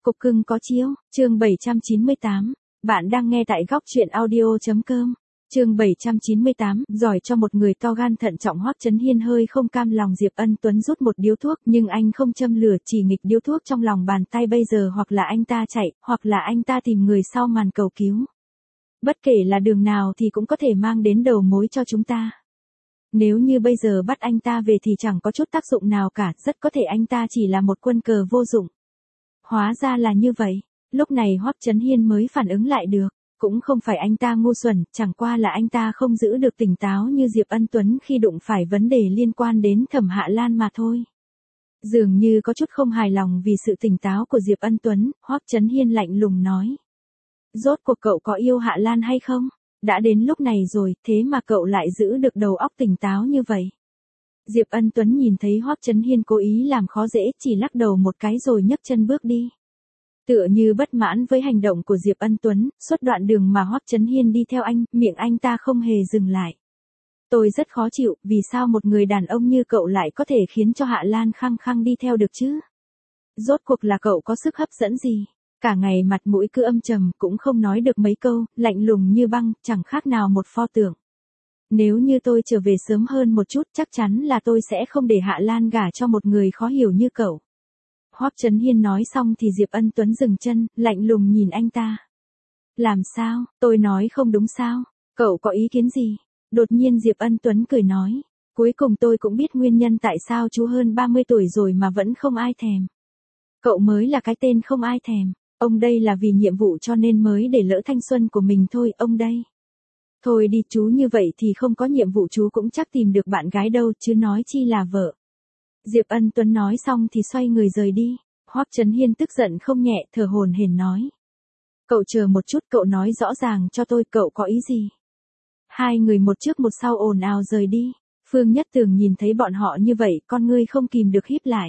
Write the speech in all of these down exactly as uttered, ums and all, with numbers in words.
Cục cưng có chiếu, chương bảy trăm chín mươi tám. Bạn đang nghe tại góc truyện audio.com. Chương bảy trăm chín mươi tám, giỏi cho một người to gan thận trọng. Hoắc Chấn Hiên hơi không cam lòng Diệp Ân Tuấn rút một điếu thuốc, nhưng anh không châm lửa, chỉ nghịch điếu thuốc trong lòng bàn tay. Bây giờ hoặc là anh ta chạy, hoặc là anh ta tìm người sau màn cầu cứu. Bất kể là đường nào thì cũng có thể mang đến đầu mối cho chúng ta. Nếu như bây giờ bắt anh ta về thì chẳng có chút tác dụng nào cả, rất có thể anh ta chỉ là một quân cờ vô dụng. Hóa ra là như vậy, lúc này Hoắc Chấn Hiên mới phản ứng lại được, cũng không phải anh ta ngu xuẩn, chẳng qua là anh ta không giữ được tỉnh táo như Diệp Ân Tuấn khi đụng phải vấn đề liên quan đến Thẩm Hạ Lan mà thôi. Dường như có chút không hài lòng vì sự tỉnh táo của Diệp Ân Tuấn, Hoắc Chấn Hiên lạnh lùng nói. Rốt cuộc cậu có yêu Hạ Lan hay không? Đã đến lúc này rồi, thế mà cậu lại giữ được đầu óc tỉnh táo như vậy. Diệp Ân Tuấn nhìn thấy Hoắc Chấn Hiên cố ý làm khó dễ, chỉ lắc đầu một cái rồi nhấc chân bước đi. Tựa như bất mãn với hành động của Diệp Ân Tuấn, suốt đoạn đường mà Hoắc Chấn Hiên đi theo anh, miệng anh ta không hề dừng lại. Tôi rất khó chịu, vì sao một người đàn ông như cậu lại có thể khiến cho Hạ Lan khăng khăng đi theo được chứ? Rốt cuộc là cậu có sức hấp dẫn gì? Cả ngày mặt mũi cứ âm trầm, cũng không nói được mấy câu, lạnh lùng như băng, chẳng khác nào một pho tượng. Nếu như tôi trở về sớm hơn một chút, chắc chắn là tôi sẽ không để Hạ Lan gả cho một người khó hiểu như cậu. Hoắc Chấn Hiên nói xong thì Diệp Ân Tuấn dừng chân, lạnh lùng nhìn anh ta. Làm sao, tôi nói không đúng sao? Cậu có ý kiến gì? Đột nhiên Diệp Ân Tuấn cười nói. Cuối cùng tôi cũng biết nguyên nhân tại sao chú hơn ba mươi tuổi rồi mà vẫn không ai thèm. Cậu mới là cái tên không ai thèm. Ông đây là vì nhiệm vụ cho nên mới để lỡ thanh xuân của mình thôi, ông đây. Thôi đi, chú như vậy thì không có nhiệm vụ chú cũng chắc tìm được bạn gái đâu, chứ nói chi là vợ. Diệp Ân Tuấn nói xong thì xoay người rời đi. Hoắc Chấn Hiên tức giận không nhẹ, thở hổn hển nói. Cậu chờ một chút, cậu nói rõ ràng cho tôi, cậu có ý gì? Hai người một trước một sau ồn ào rời đi. Phương Nhất Tường nhìn thấy bọn họ như vậy, con ngươi không kìm được híp lại.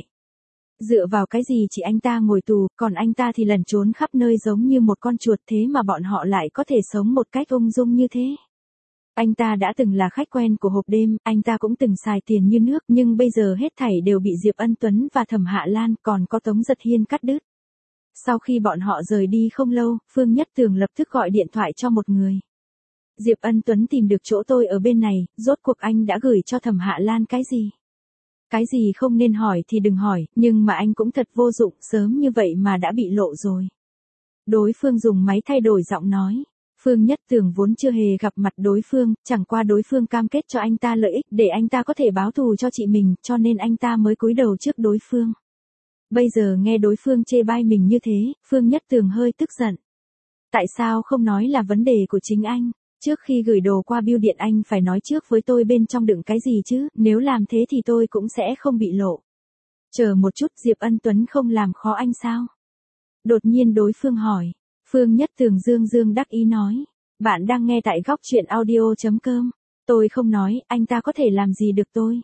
Dựa vào cái gì chỉ anh ta ngồi tù, còn anh ta thì lẩn trốn khắp nơi giống như một con chuột, thế mà bọn họ lại có thể sống một cách ung dung như thế. Anh ta đã từng là khách quen của hộp đêm, anh ta cũng từng xài tiền như nước, nhưng bây giờ hết thảy đều bị Diệp Ân Tuấn và Thẩm Hạ Lan còn có Tống Giật Hiên cắt đứt. Sau khi bọn họ rời đi không lâu, Phương Nhất Tường lập tức gọi điện thoại cho một người. Diệp Ân Tuấn tìm được chỗ tôi ở bên này, rốt cuộc anh đã gửi cho Thẩm Hạ Lan cái gì? Cái gì không nên hỏi thì đừng hỏi, nhưng mà anh cũng thật vô dụng, sớm như vậy mà đã bị lộ rồi. Đối phương dùng máy thay đổi giọng nói. Phương Nhất Tường vốn chưa hề gặp mặt đối phương, chẳng qua đối phương cam kết cho anh ta lợi ích để anh ta có thể báo thù cho chị mình, cho nên anh ta mới cúi đầu trước đối phương. Bây giờ nghe đối phương chê bai mình như thế, Phương Nhất Tường hơi tức giận. Tại sao không nói là vấn đề của chính anh? Trước khi gửi đồ qua bưu điện anh phải nói trước với tôi bên trong đựng cái gì chứ, nếu làm thế thì tôi cũng sẽ không bị lộ. Chờ một chút, Diệp Ân Tuấn không làm khó anh sao? Đột nhiên đối phương hỏi. Phương Nhất Tường dương dương đắc ý nói. Bạn đang nghe tại góc truyện audio.com. Tôi không nói, anh ta có thể làm gì được tôi.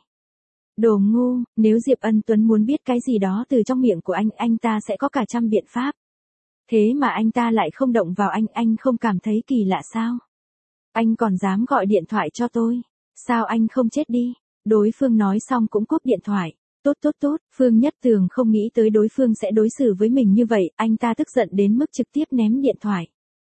Đồ ngu, nếu Diệp Ân Tuấn muốn biết cái gì đó từ trong miệng của anh, anh ta sẽ có cả trăm biện pháp. Thế mà anh ta lại không động vào anh, anh không cảm thấy kỳ lạ sao? Anh còn dám gọi điện thoại cho tôi. Sao anh không chết đi? Đối phương nói xong cũng cúp điện thoại. Tốt tốt tốt, Phương Nhất Tường không nghĩ tới đối phương sẽ đối xử với mình như vậy, anh ta tức giận đến mức trực tiếp ném điện thoại.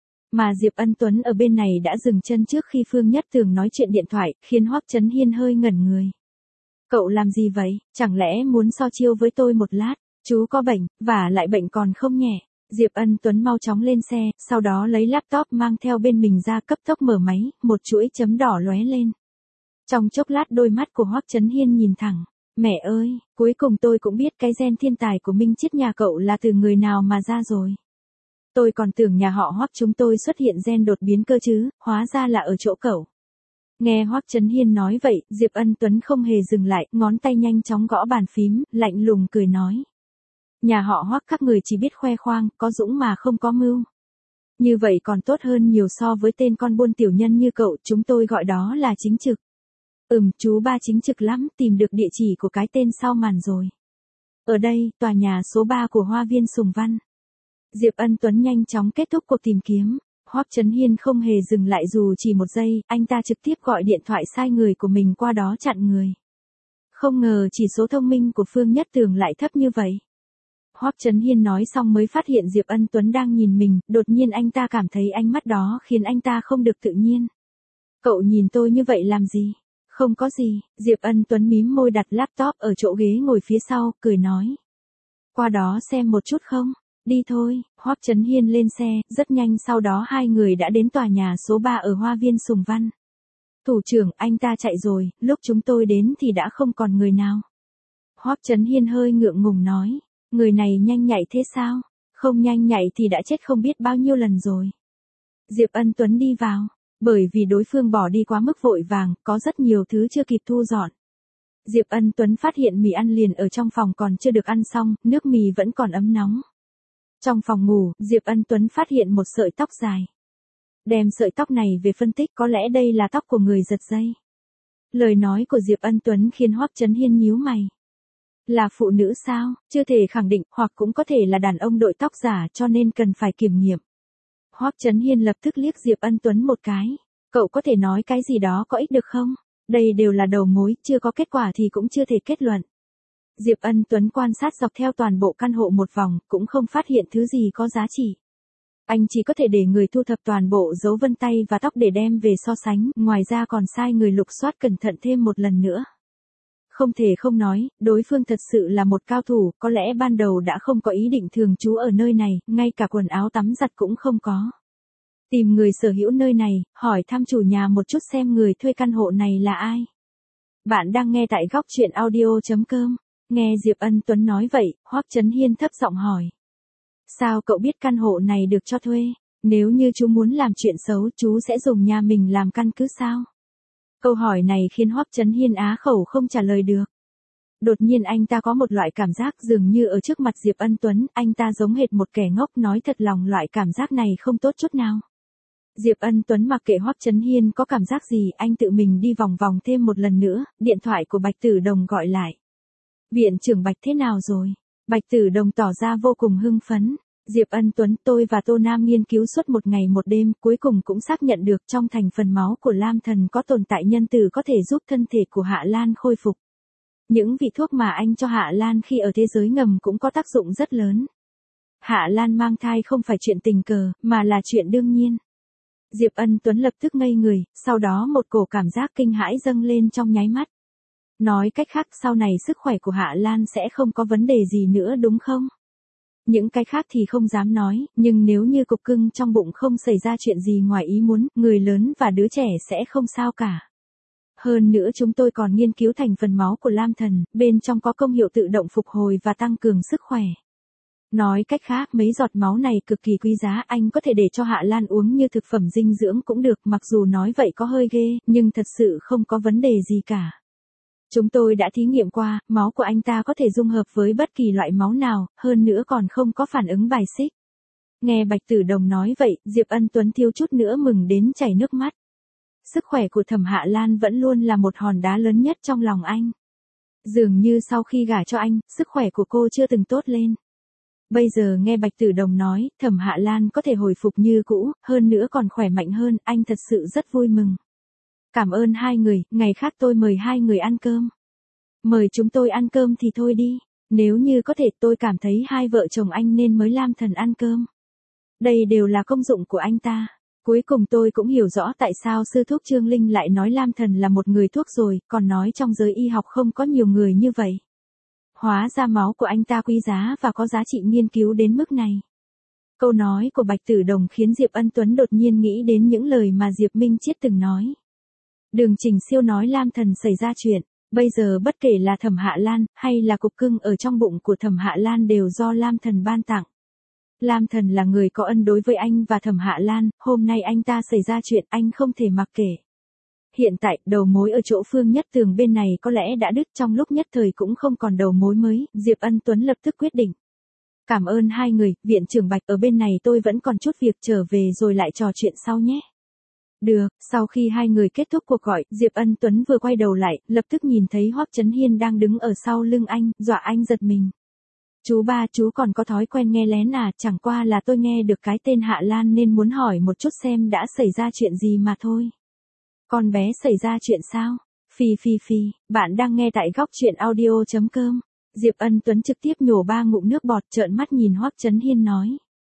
Mà Diệp Ân Tuấn ở bên này đã dừng chân trước khi Phương Nhất Tường nói chuyện điện thoại, khiến Hoắc Chấn Hiên hơi ngẩn người. Cậu làm gì vậy, chẳng lẽ muốn so chiêu với tôi một lát? Chú có bệnh, và lại bệnh còn không nhẹ. Diệp Ân Tuấn mau chóng lên xe, sau đó lấy laptop mang theo bên mình ra, cấp tốc mở máy, một chuỗi chấm đỏ lóe lên. Trong chốc lát đôi mắt của Hoắc Chấn Hiên nhìn thẳng. Mẹ ơi, cuối cùng tôi cũng biết cái gen thiên tài của Minh Chiết nhà cậu là từ người nào mà ra rồi. Tôi còn tưởng nhà họ Hoắc chúng tôi xuất hiện gen đột biến cơ chứ, hóa ra là ở chỗ cậu. Nghe Hoắc Chấn Hiên nói vậy, Diệp Ân Tuấn không hề dừng lại, ngón tay nhanh chóng gõ bàn phím, lạnh lùng cười nói. Nhà họ Hoắc các người chỉ biết khoe khoang, có dũng mà không có mưu. Như vậy còn tốt hơn nhiều so với tên con buôn tiểu nhân như cậu, chúng tôi gọi đó là chính trực. Ừm, chú ba chính trực lắm, tìm được địa chỉ của cái tên sau màn rồi. Ở đây, tòa nhà số ba của Hoa viên Sùng Văn. Diệp Ân Tuấn nhanh chóng kết thúc cuộc tìm kiếm. Hoắc Chấn Hiên không hề dừng lại dù chỉ một giây, anh ta trực tiếp gọi điện thoại sai người của mình qua đó chặn người. Không ngờ chỉ số thông minh của Phương Nhất Tường lại thấp như vậy. Hoắc Chấn Hiên nói xong mới phát hiện Diệp Ân Tuấn đang nhìn mình, đột nhiên anh ta cảm thấy ánh mắt đó khiến anh ta không được tự nhiên. Cậu nhìn tôi như vậy làm gì? Không có gì, Diệp Ân Tuấn mím môi đặt laptop ở chỗ ghế ngồi phía sau, cười nói. Qua đó xem một chút không? Đi thôi, Hoắc Chấn Hiên lên xe, rất nhanh sau đó hai người đã đến tòa nhà số ba ở Hoa viên Sùng Văn. Thủ trưởng, anh ta chạy rồi, lúc chúng tôi đến thì đã không còn người nào. Hoắc Chấn Hiên hơi ngượng ngùng nói, người này nhanh nhạy thế sao? Không nhanh nhạy thì đã chết không biết bao nhiêu lần rồi. Diệp Ân Tuấn đi vào, bởi vì đối phương bỏ đi quá mức vội vàng, có rất nhiều thứ chưa kịp thu dọn. Diệp Ân Tuấn phát hiện mì ăn liền ở trong phòng còn chưa được ăn xong, nước mì vẫn còn ấm nóng. Trong phòng ngủ, Diệp Ân Tuấn phát hiện một sợi tóc dài. Đem sợi tóc này về phân tích, có lẽ đây là tóc của người giật dây. Lời nói của Diệp Ân Tuấn khiến Hoắc Chấn Hiên nhíu mày. Là phụ nữ sao? Chưa thể khẳng định, hoặc cũng có thể là đàn ông đội tóc giả cho nên cần phải kiểm nghiệm. Hoắc Chấn Hiên lập tức liếc Diệp Ân Tuấn một cái. Cậu có thể nói cái gì đó có ích được không? Đây đều là đầu mối, chưa có kết quả thì cũng chưa thể kết luận. Diệp Ân Tuấn quan sát dọc theo toàn bộ căn hộ một vòng, cũng không phát hiện thứ gì có giá trị. Anh chỉ có thể để người thu thập toàn bộ dấu vân tay và tóc để đem về so sánh, ngoài ra còn sai người lục soát cẩn thận thêm một lần nữa. Không thể không nói, đối phương thật sự là một cao thủ, có lẽ ban đầu đã không có ý định thường trú ở nơi này, ngay cả quần áo tắm giặt cũng không có. Tìm người sở hữu nơi này, hỏi thăm chủ nhà một chút xem người thuê căn hộ này là ai. Bạn đang nghe tại góc truyện audio chấm com. Nghe Diệp Ân Tuấn nói vậy, Hoắc Chấn Hiên thấp giọng hỏi. Sao cậu biết căn hộ này được cho thuê? Nếu như chú muốn làm chuyện xấu, chú sẽ dùng nhà mình làm căn cứ sao? Câu hỏi này khiến Hoắc Chấn Hiên á khẩu không trả lời được. Đột nhiên anh ta có một loại cảm giác dường như ở trước mặt Diệp Ân Tuấn, anh ta giống hệt một kẻ ngốc, nói thật lòng loại cảm giác này không tốt chút nào. Diệp Ân Tuấn mặc kệ Hoắc Chấn Hiên có cảm giác gì, anh tự mình đi vòng vòng thêm một lần nữa, điện thoại của Bạch Tử Đồng gọi lại. Viện trưởng Bạch thế nào rồi? Bạch Tử Đồng tỏ ra vô cùng hưng phấn. Diệp Ân Tuấn, tôi và Tô Nam nghiên cứu suốt một ngày một đêm, cuối cùng cũng xác nhận được trong thành phần máu của Lam Thần có tồn tại nhân tử có thể giúp thân thể của Hạ Lan khôi phục. Những vị thuốc mà anh cho Hạ Lan khi ở thế giới ngầm cũng có tác dụng rất lớn. Hạ Lan mang thai không phải chuyện tình cờ, mà là chuyện đương nhiên. Diệp Ân Tuấn lập tức ngây người, sau đó một cổ cảm giác kinh hãi dâng lên trong nháy mắt. Nói cách khác, sau này sức khỏe của Hạ Lan sẽ không có vấn đề gì nữa đúng không? Những cái khác thì không dám nói, nhưng nếu như cục cưng trong bụng không xảy ra chuyện gì ngoài ý muốn, người lớn và đứa trẻ sẽ không sao cả. Hơn nữa chúng tôi còn nghiên cứu thành phần máu của Lam Thần, bên trong có công hiệu tự động phục hồi và tăng cường sức khỏe. Nói cách khác, mấy giọt máu này cực kỳ quý giá, anh có thể để cho Hạ Lan uống như thực phẩm dinh dưỡng cũng được, mặc dù nói vậy có hơi ghê, nhưng thật sự không có vấn đề gì cả. Chúng tôi đã thí nghiệm qua, máu của anh ta có thể dung hợp với bất kỳ loại máu nào, hơn nữa còn không có phản ứng bài xích. Nghe Bạch Tử Đồng nói vậy, Diệp Ân Tuấn thiếu chút nữa mừng đến chảy nước mắt. Sức khỏe của Thẩm Hạ Lan vẫn luôn là một hòn đá lớn nhất trong lòng anh. Dường như sau khi gả cho anh, sức khỏe của cô chưa từng tốt lên. Bây giờ nghe Bạch Tử Đồng nói, Thẩm Hạ Lan có thể hồi phục như cũ, hơn nữa còn khỏe mạnh hơn, anh thật sự rất vui mừng. Cảm ơn hai người, ngày khác tôi mời hai người ăn cơm. Mời chúng tôi ăn cơm thì thôi đi, nếu như có thể tôi cảm thấy hai vợ chồng anh nên mới Lam Thần ăn cơm. Đây đều là công dụng của anh ta. Cuối cùng tôi cũng hiểu rõ tại sao sư thúc Trương Linh lại nói Lam Thần là một người thuốc rồi, còn nói trong giới y học không có nhiều người như vậy. Hóa ra máu của anh ta quý giá và có giá trị nghiên cứu đến mức này. Câu nói của Bạch Tử Đồng khiến Diệp Ân Tuấn đột nhiên nghĩ đến những lời mà Diệp Minh Chiết từng nói. Đường Trình Siêu nói Lam Thần xảy ra chuyện, bây giờ bất kể là Thẩm Hạ Lan, hay là cục cưng ở trong bụng của Thẩm Hạ Lan đều do Lam Thần ban tặng. Lam Thần là người có ân đối với anh và Thẩm Hạ Lan, hôm nay anh ta xảy ra chuyện anh không thể mặc kệ. Hiện tại, đầu mối ở chỗ Phương Nhất Tường bên này có lẽ đã đứt, trong lúc nhất thời cũng không còn đầu mối mới, Diệp Ân Tuấn lập tức quyết định. Cảm ơn hai người, viện trưởng Bạch, ở bên này tôi vẫn còn chút việc, trở về rồi lại trò chuyện sau nhé. Được, sau khi hai người kết thúc cuộc gọi, Diệp Ân Tuấn vừa quay đầu lại, lập tức nhìn thấy Hoắc Chấn Hiên đang đứng ở sau lưng anh, dọa anh giật mình. Chú ba, chú còn có thói quen nghe lén à, chẳng qua là tôi nghe được cái tên Hạ Lan nên muốn hỏi một chút xem đã xảy ra chuyện gì mà thôi. Con bé xảy ra chuyện sao? Phi phi phi, bạn đang nghe tại góc truyện audio chấm com. Diệp Ân Tuấn trực tiếp nhổ ba ngụm nước bọt, trợn mắt nhìn Hoắc Chấn Hiên nói.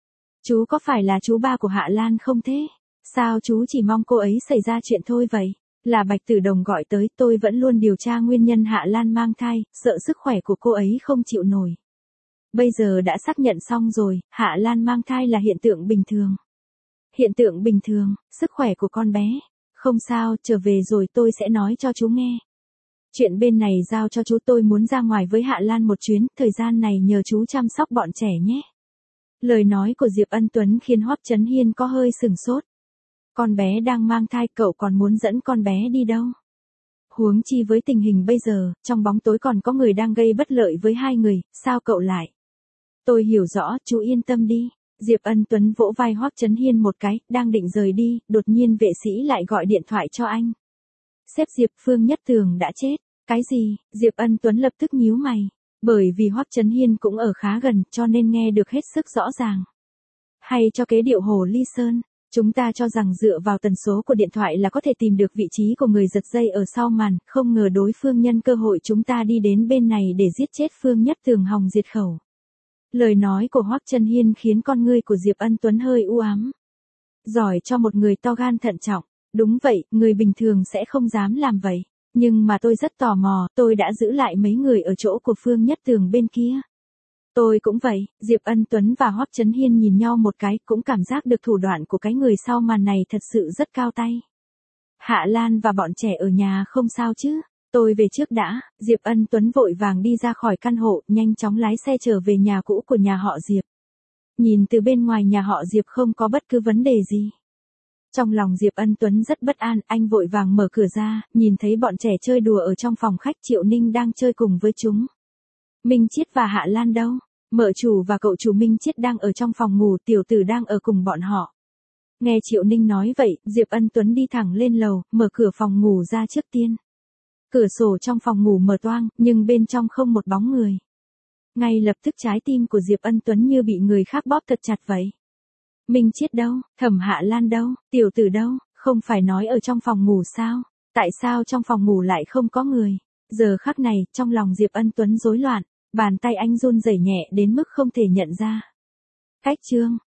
Chú có phải là chú ba của Hạ Lan không thế? Sao chú chỉ mong cô ấy xảy ra chuyện thôi vậy? Là Bạch Tử Đồng gọi tới, tôi vẫn luôn điều tra nguyên nhân Hạ Lan mang thai, sợ sức khỏe của cô ấy không chịu nổi. Bây giờ đã xác nhận xong rồi, Hạ Lan mang thai là hiện tượng bình thường. Hiện tượng bình thường, sức khỏe của con bé. Không sao, trở về rồi tôi sẽ nói cho chú nghe. Chuyện bên này giao cho chú, tôi muốn ra ngoài với Hạ Lan một chuyến, thời gian này nhờ chú chăm sóc bọn trẻ nhé. Lời nói của Diệp Ân Tuấn khiến Hoắc Chấn Hiên có hơi sừng sốt. Con bé đang mang thai, cậu còn muốn dẫn con bé đi đâu? Huống chi với tình hình bây giờ, trong bóng tối còn có người đang gây bất lợi với hai người, sao cậu lại? Tôi hiểu rõ, chú yên tâm đi. Diệp Ân Tuấn vỗ vai Hoắc Chấn Hiên một cái, đang định rời đi, đột nhiên vệ sĩ lại gọi điện thoại cho anh. Sếp Diệp, Phương Nhất Tường đã chết. Cái gì? Diệp Ân Tuấn lập tức nhíu mày. Bởi vì Hoắc Chấn Hiên cũng ở khá gần, cho nên nghe được hết sức rõ ràng. Hay cho kế điệu Hồ Ly Sơn, chúng ta cho rằng dựa vào tần số của điện thoại là có thể tìm được vị trí của người giật dây ở sau màn, không ngờ đối phương nhân cơ hội chúng ta đi đến bên này để giết chết Phương Nhất Tường hòng diệt khẩu. Lời nói của Hoắc Chấn Hiên khiến con ngươi của Diệp Ân Tuấn hơi u ám. Giỏi cho một người to gan thận trọng, đúng vậy, người bình thường sẽ không dám làm vậy. Nhưng mà tôi rất tò mò, tôi đã giữ lại mấy người ở chỗ của Phương Nhất Tường bên kia. Tôi cũng vậy, Diệp Ân Tuấn và Hoắc Chấn Hiên nhìn nhau một cái, cũng cảm giác được thủ đoạn của cái người sau màn này thật sự rất cao tay. Hạ Lan và bọn trẻ ở nhà không sao chứ? Tôi về trước đã. Diệp Ân Tuấn vội vàng đi ra khỏi căn hộ, nhanh chóng lái xe trở về nhà cũ của nhà họ Diệp. Nhìn từ bên ngoài nhà họ Diệp không có bất cứ vấn đề gì. Trong lòng Diệp Ân Tuấn rất bất an, anh vội vàng mở cửa ra, nhìn thấy bọn trẻ chơi đùa ở trong phòng khách, Triệu Ninh đang chơi cùng với chúng. Minh Chiết và Hạ Lan đâu? Mợ chủ và cậu chủ Minh Chiết đang ở trong phòng ngủ, tiểu tử đang ở cùng bọn họ. Nghe Triệu Ninh nói vậy, Diệp Ân Tuấn đi thẳng lên lầu, mở cửa phòng ngủ ra trước tiên. Cửa sổ trong phòng ngủ mở toang, nhưng bên trong không một bóng người. Ngay lập tức trái tim của Diệp Ân Tuấn như bị người khác bóp thật chặt vậy. Minh Chiết đâu? Thẩm Hạ Lan đâu? Tiểu tử đâu? Không phải nói ở trong phòng ngủ sao? Tại sao trong phòng ngủ lại không có người? Giờ khắc này, trong lòng Diệp Ân Tuấn rối loạn, bàn tay anh run rẩy nhẹ đến mức không thể nhận ra. Cách chương